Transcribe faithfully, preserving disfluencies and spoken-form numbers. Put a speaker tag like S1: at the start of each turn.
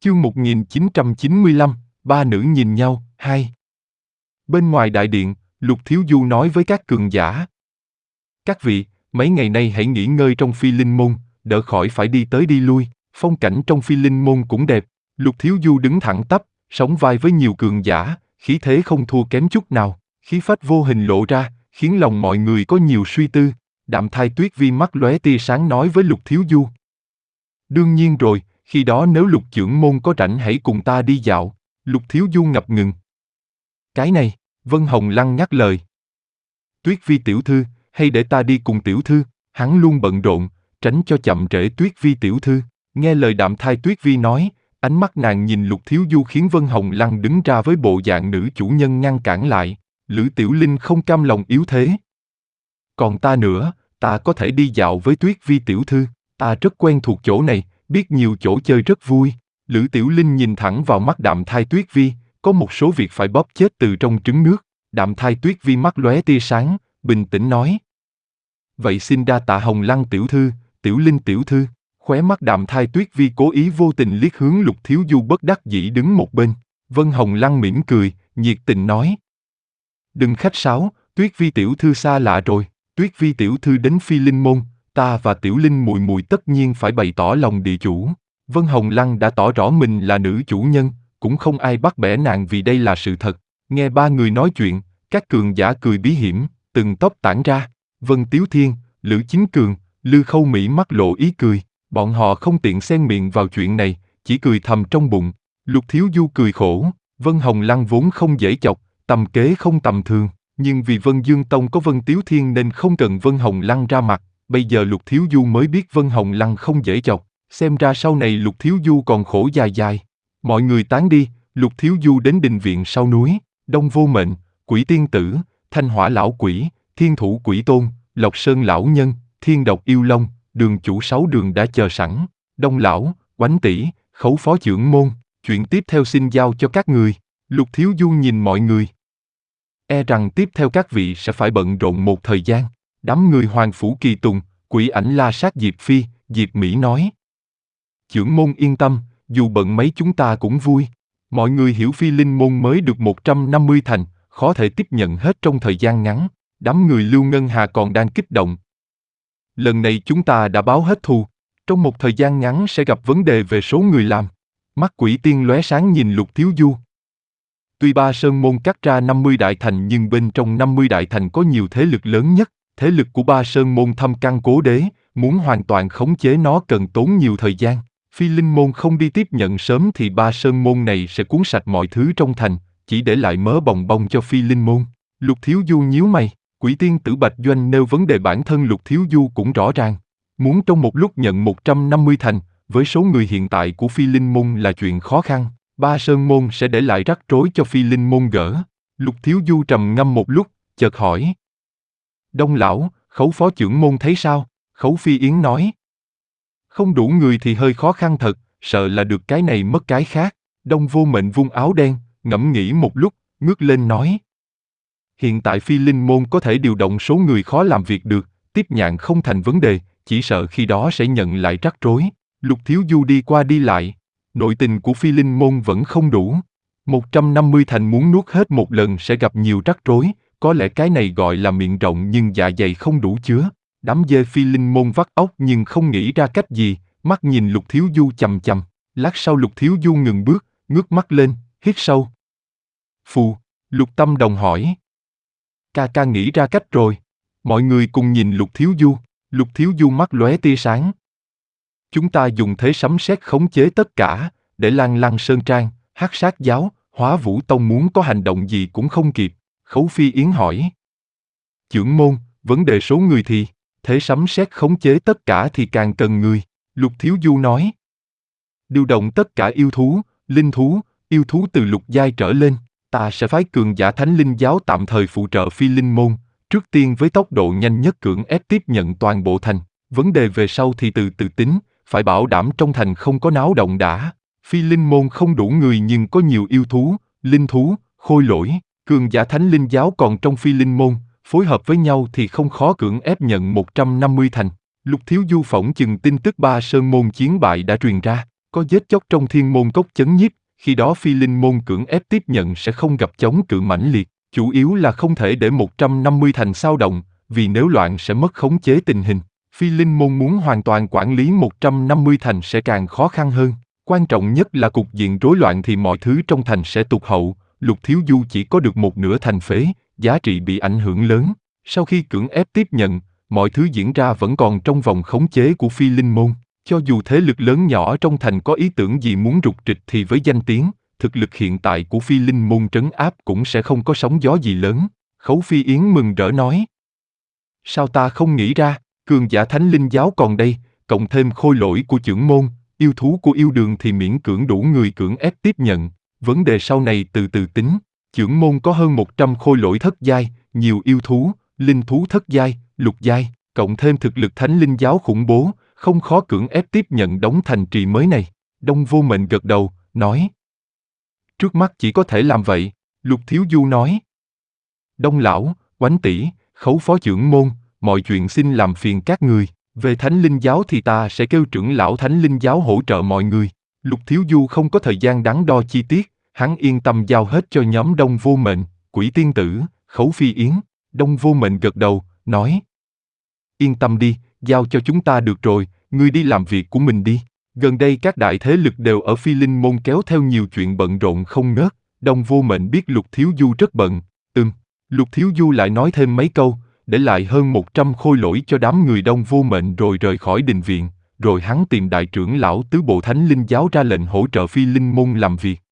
S1: Chương một nghìn chín trăm chín mươi lăm, ba nữ nhìn nhau, hai. Bên ngoài đại điện, Lục Thiếu Du nói với các cường giả. Các vị, mấy ngày nay hãy nghỉ ngơi trong Phi Linh Môn, đỡ khỏi phải đi tới đi lui, phong cảnh trong Phi Linh Môn cũng đẹp. Lục Thiếu Du đứng thẳng tắp, sóng vai với nhiều cường giả, khí thế không thua kém chút nào, khí phách vô hình lộ ra, khiến lòng mọi người có nhiều suy tư. Đạm Thai Tuyết Vi mắt lóe tia sáng nói với Lục Thiếu Du. Đương nhiên rồi, khi đó nếu Lục trưởng môn có rảnh hãy cùng ta đi dạo. Lục Thiếu Du ngập ngừng. Cái này, Vân Hồng Lăng nhắc lời. Tuyết Vi tiểu thư, hay để ta đi cùng tiểu thư, hắn luôn bận rộn, tránh cho chậm trễ Tuyết Vi tiểu thư. Nghe lời Đạm Thai Tuyết Vi nói, ánh mắt nàng nhìn Lục Thiếu Du khiến Vân Hồng Lăng đứng ra với bộ dạng nữ chủ nhân ngăn cản lại. Lữ Tiểu Linh không cam lòng yếu thế. Còn ta nữa, ta có thể đi dạo với Tuyết Vi tiểu thư, ta rất quen thuộc chỗ này, biết nhiều chỗ chơi rất vui. Lữ Tiểu Linh nhìn thẳng vào mắt Đạm Thai Tuyết Vi, có một số việc phải bóp chết từ trong trứng nước. Đạm Thai Tuyết Vi mắt lóe tia sáng, bình tĩnh nói. Vậy xin đa tạ Hồng Lăng tiểu thư, Tiểu Linh tiểu thư. Khóe mắt Đạm Thai Tuyết Vi cố ý vô tình liếc hướng Lục Thiếu Du bất đắc dĩ đứng một bên. Vân Hồng Lăng mỉm cười, nhiệt tình nói. Đừng khách sáo, Tuyết Vi tiểu thư xa lạ rồi. Tuyết Vi tiểu thư đến Phi Linh Môn, ta và Tiểu Linh muội muội tất nhiên phải bày tỏ lòng địa chủ. Vân Hồng Lăng đã tỏ rõ mình là nữ chủ nhân, cũng không ai bắt bẻ nàng vì đây là sự thật. Nghe ba người nói chuyện, các cường giả cười bí hiểm, từng tóc tản ra. Vân Tiếu Thiên, Lữ Chính Cường, Lư Khâu Mỹ mắt lộ ý cười. Bọn họ không tiện xen miệng vào chuyện này, chỉ cười thầm trong bụng. Lục Thiếu Du cười khổ. Vân Hồng Lăng vốn không dễ chọc, tầm kế không tầm thường, nhưng vì Vân Dương Tông có Vân Tiếu Thiên nên không cần Vân Hồng Lăng ra mặt. Bây giờ Lục Thiếu Du mới biết Vân Hồng Lăng không dễ chọc, xem ra sau này Lục Thiếu Du còn khổ dài dài. Mọi người tán đi, Lục Thiếu Du đến đình viện sau núi. Đông Vô Mệnh, Quỷ Tiên Tử, Thanh Hỏa Lão Quỷ, Thiên Thủ Quỷ Tôn, Lộc Sơn Lão Nhân, Thiên Độc Yêu Long, đường chủ sáu đường đã chờ sẵn. Đông Lão, Oánh Tỷ, Khấu Phó trưởng môn, chuyện tiếp theo xin giao cho các người. Lục Thiếu Du nhìn mọi người. E rằng tiếp theo các vị sẽ phải bận rộn một thời gian. Đám người Hoàng Phủ Kỳ Tùng, Quỷ Ảnh La Sát Diệp Phi, Diệp Mỹ nói. Trưởng môn yên tâm, dù bận mấy chúng ta cũng vui. Mọi người hiểu Phi Linh môn mới được một trăm năm mươi thành, khó thể tiếp nhận hết trong thời gian ngắn. Đám người Lưu Ngân Hà còn đang kích động. Lần này chúng ta đã báo hết thù, trong một thời gian ngắn sẽ gặp vấn đề về số người làm. Mắt Quỷ Tiên lóe sáng nhìn Lục Thiếu Du. Tuy Ba Sơn môn cắt ra năm mươi đại thành nhưng bên trong năm mươi đại thành có nhiều thế lực lớn nhất. Thế lực của Ba Sơn môn thâm căn cố đế, muốn hoàn toàn khống chế nó cần tốn nhiều thời gian. Phi Linh môn không đi tiếp nhận sớm thì Ba Sơn môn này sẽ cuốn sạch mọi thứ trong thành, chỉ để lại mớ bòng bong cho Phi Linh môn. Lục Thiếu Du nhíu mày, Quỷ Tiên Tử Bạch Doanh nêu vấn đề bản thân Lục Thiếu Du cũng rõ ràng. Muốn trong một lúc nhận một trăm năm mươi thành, với số người hiện tại của Phi Linh môn là chuyện khó khăn. Ba Sơn môn sẽ để lại rắc rối cho Phi Linh môn gỡ. Lục Thiếu Du trầm ngâm một lúc, chợt hỏi. Đông Lão, Khấu Phó trưởng môn thấy sao? Khấu Phi Yến nói. Không đủ người thì hơi khó khăn thật, sợ là được cái này mất cái khác. Đông Vô Mệnh vung áo đen, ngẫm nghĩ một lúc, ngước lên nói. Hiện tại Phi Linh môn có thể điều động số người khó làm việc được, tiếp nhận không thành vấn đề, chỉ sợ khi đó sẽ nhận lại rắc rối. Lục Thiếu Du đi qua đi lại. Nội tình của Phi Linh môn vẫn không đủ. một trăm năm mươi thành muốn nuốt hết một lần sẽ gặp nhiều rắc rối. Có lẽ cái này gọi là miệng rộng nhưng dạ dày không đủ chứa. Đám dê Phi Linh môn vắt óc nhưng không nghĩ ra cách gì, mắt nhìn Lục Thiếu Du chằm chằm. Lát sau Lục Thiếu Du ngừng bước, ngước mắt lên, hít sâu. Phù, Lục Tâm Đồng hỏi. Ca ca nghĩ ra cách rồi. Mọi người cùng nhìn Lục Thiếu Du, Lục Thiếu Du mắt lóe tia sáng. Chúng ta dùng thế sấm sét khống chế tất cả, để Lan Lăng Sơn Trang, Hắc Sát Giáo, Hóa Vũ Tông muốn có hành động gì cũng không kịp. Khấu Phi Yến hỏi. Trưởng môn, vấn đề số người thì, thế sấm sét khống chế tất cả thì càng cần người. Lục Thiếu Du nói. Điều động tất cả yêu thú, linh thú, yêu thú từ lục giai trở lên, ta sẽ phái cường giả Thánh Linh Giáo tạm thời phụ trợ Phi Linh môn, trước tiên với tốc độ nhanh nhất cưỡng ép tiếp nhận toàn bộ thành. Vấn đề về sau thì từ từ tính, phải bảo đảm trong thành không có náo động đã. Phi Linh môn không đủ người nhưng có nhiều yêu thú, linh thú, khôi lỗi. Cường giả Thánh Linh Giáo còn trong Phi Linh môn, phối hợp với nhau thì không khó cưỡng ép nhận một trăm năm mươi thành. Lục Thiếu Du phỏng chừng tin tức Ba Sơn môn chiến bại đã truyền ra. có giết chóc trong thiên môn cốc chấn nhiếp, khi đó phi linh môn cưỡng ép tiếp nhận sẽ không gặp chống cự mãnh liệt, chủ yếu là không thể để một trăm năm mươi thành sao động, vì nếu loạn sẽ mất khống chế tình hình. Phi linh môn muốn hoàn toàn quản lý một trăm năm mươi thành sẽ càng khó khăn hơn. Quan trọng nhất là cục diện rối loạn thì mọi thứ trong thành sẽ tụt hậu, Lục Thiếu Du chỉ có được một nửa thành phế, giá trị bị ảnh hưởng lớn. Sau khi cưỡng ép tiếp nhận, mọi thứ diễn ra vẫn còn trong vòng khống chế của phi linh môn. Cho dù thế lực lớn nhỏ trong thành có ý tưởng gì muốn rục rịch thì với danh tiếng, thực lực hiện tại của phi linh môn trấn áp cũng sẽ không có sóng gió gì lớn. Khấu Phi Yến mừng rỡ nói. Sao ta không nghĩ ra, cường giả thánh linh giáo còn đây, cộng thêm khôi lỗi của chưởng môn, yêu thú của yêu đường thì miễn cưỡng đủ người cưỡng ép tiếp nhận. Vấn đề sau này từ từ tính. Chưởng môn có hơn một trăm khôi lỗi thất giai, nhiều yêu thú, linh thú thất giai, lục giai, cộng thêm thực lực thánh linh giáo khủng bố, không khó cưỡng ép tiếp nhận đống thành trì mới này. Đông Vô Mệnh gật đầu, nói. Trước mắt chỉ có thể làm vậy, Lục Thiếu Du nói. Đông lão, Oánh tỷ, Khấu phó chưởng môn, mọi chuyện xin làm phiền các người. Về thánh linh giáo thì ta sẽ kêu trưởng lão thánh linh giáo hỗ trợ mọi người. Lục Thiếu Du không có thời gian đắn đo chi tiết, hắn yên tâm giao hết cho nhóm Đông Vô Mệnh, Quỷ Tiên Tử, Khấu Phi Yến. Đông Vô Mệnh gật đầu, nói. Yên tâm đi, giao cho chúng ta được rồi, ngươi đi làm việc của mình đi. Gần đây các đại thế lực đều ở Phi Linh môn kéo theo nhiều chuyện bận rộn không ngớt. Đông Vô Mệnh biết Lục Thiếu Du rất bận. Ừm, Lục Thiếu Du lại nói thêm mấy câu, để lại hơn một trăm khôi lỗi cho đám người Đông Vô Mệnh rồi rời khỏi đình viện, rồi hắn tìm đại trưởng lão tứ bộ thánh linh giáo ra lệnh hỗ trợ Phi Linh môn làm việc.